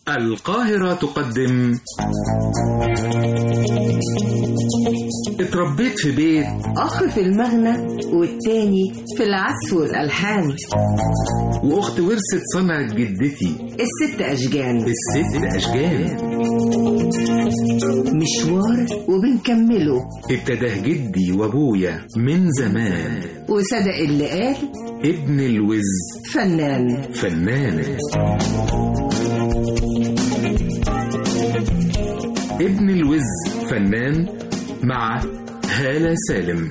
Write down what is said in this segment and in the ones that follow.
القاهرة تقدم اتربيت في بيت أخ في المهنة والتاني في العزف والألحان، وأخت ورثت صنعة جدتي الست أشجان. مشوار وبنكمله، ابتداه جدي وابويا من زمان، وصدق اللي قال ابن الوز فنان. ابن الوز فنان مع هالة سالم.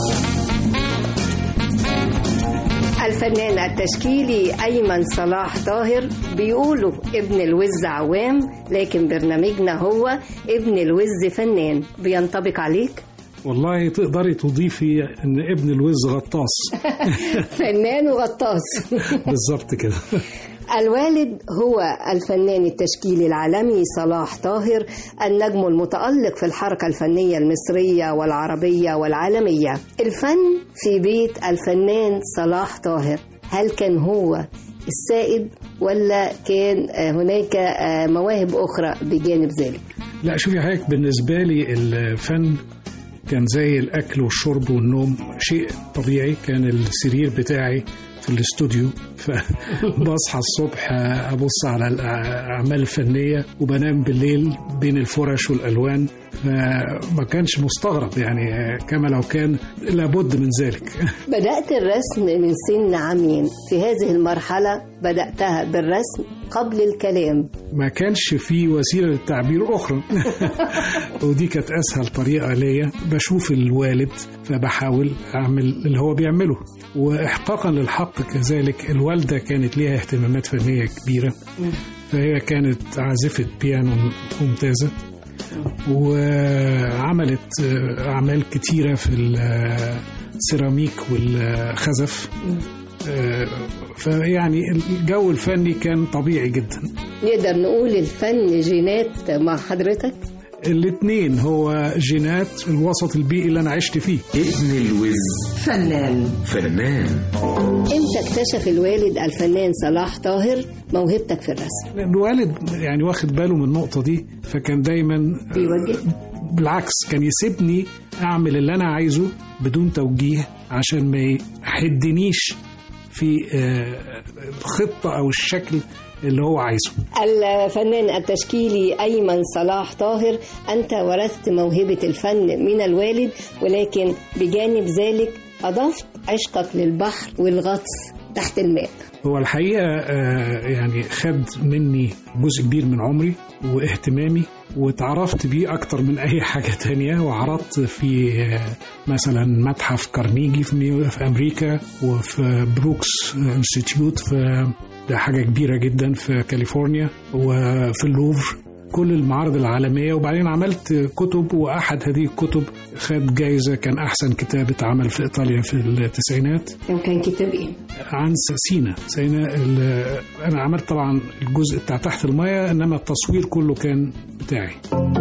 الفنان التشكيلي أيمن صلاح طاهر بيقولوا ابن الوز عوام، لكن برنامجنا هو ابن الوز فنان. بينطبق عليك؟ والله تقدري تضيفي ان ابن الوز غطاس. فنان وغطاس. بالظبط كده. الوالد هو الفنان التشكيلي العالمي صلاح طاهر، النجم المتألق في الحركة الفنية المصرية والعربية والعالمية. الفن في بيت الفنان صلاح طاهر، هل كان هو السائد ولا كان هناك مواهب أخرى بجانب ذلك؟ لا شوفي حضرتك، بالنسبة لي الفن كان زي الأكل والشرب والنوم، شيء طبيعي. كان السرير بتاعي في الاستوديو، فبصحى الصبح أبص على الأعمال الفنية وبنام بالليل بين الفرش والألوان، فما كانش مستغرب يعني، كما لو كان لابد من ذلك. بدأت الرسم من سن عامين، في هذه المرحلة بدأتها بالرسم قبل الكلام، ما كانش في وسيلة للتعبير أخرى. ودي كانت أسهل طريقة ليا، بشوف الوالد فبحاول أعمل اللي هو بيعمله. وإحقاقا للحق كذلك الوالدة كانت ليها اهتمامات فنية كبيرة، فهي كانت عازفة بيانو ممتازة، وعملت أعمال كتيرة في السيراميك والخزف. فيعني الجو الفني كان طبيعي جدا. نقدر نقول الفن جينات مع حضرتك؟ الاثنين، هو جينات الوسط البيئي اللي أنا عشت فيه. ابن الوز فنان. امتى اكتشف الوالد الفنان صلاح طاهر موهبتك في الرسم؟ الوالد يعني واخد باله من النقطة دي، فكان دايما بيوجه، بالعكس كان يسيبني أعمل اللي أنا عايزه بدون توجيه، عشان ما يحدنيش في الخطة أو الشكل اللي هو عايزه. الفنان التشكيلي أيمن صلاح طاهر، أنت ورثت موهبة الفن من الوالد، ولكن بجانب ذلك أضفت عشقك للبحر والغطس تحت الماء. هو الحقيقة يعني خد مني جزء كبير من عمري واهتمامي، وتعرفت بيه أكتر من أي حاجة تانية. وعرضت في مثلا متحف كارنيجي في أمريكا، وفي بروكس انستيتيوت، ده حاجة كبيرة جدا في كاليفورنيا، وفي اللوفر، كل المعارض العالمية. وبعدين عملت كتب، وأحد هذه الكتب خد جايزة، كان أحسن كتاب اتعمل في إيطاليا في التسعينات. كان كتاب إيه؟ عن سينا. أنا عملت طبعا الجزء بتاع تحت المياه، إنما التصوير كله كان بتاعي.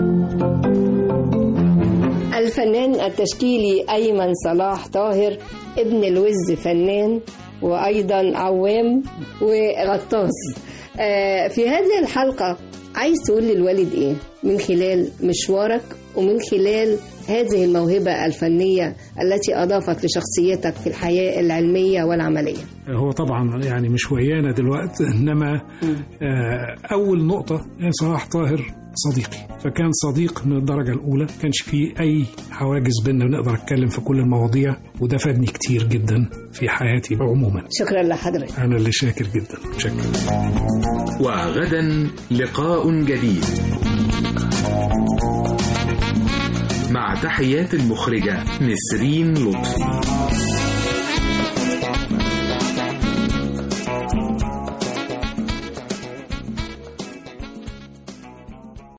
الفنان التشكيلي أيمن صلاح طاهر، ابن الوز فنان، وأيضا عوام وغطاس. في هذه الحلقة عايز تقول للوالد إيه من خلال مشوارك ومن خلال هذه الموهبة الفنية التي أضافت لشخصيتك في الحياة العلمية والعملية؟ هو طبعا يعني مش ويانا دلوقتي، إنما أول نقطة صلاح طاهر صديقي، فكان صديق من الدرجة الأولى، كانش فيه أي حواجز بيننا، ونقدر أتكلم في كل المواضيع، وده فادني كتير جدا في حياتي عموما. شكرا لحضرتك. أنا اللي شاكر جدا. شكرا. وغدا لقاء جديد، مع تحيات المخرجة نسرين لطفي.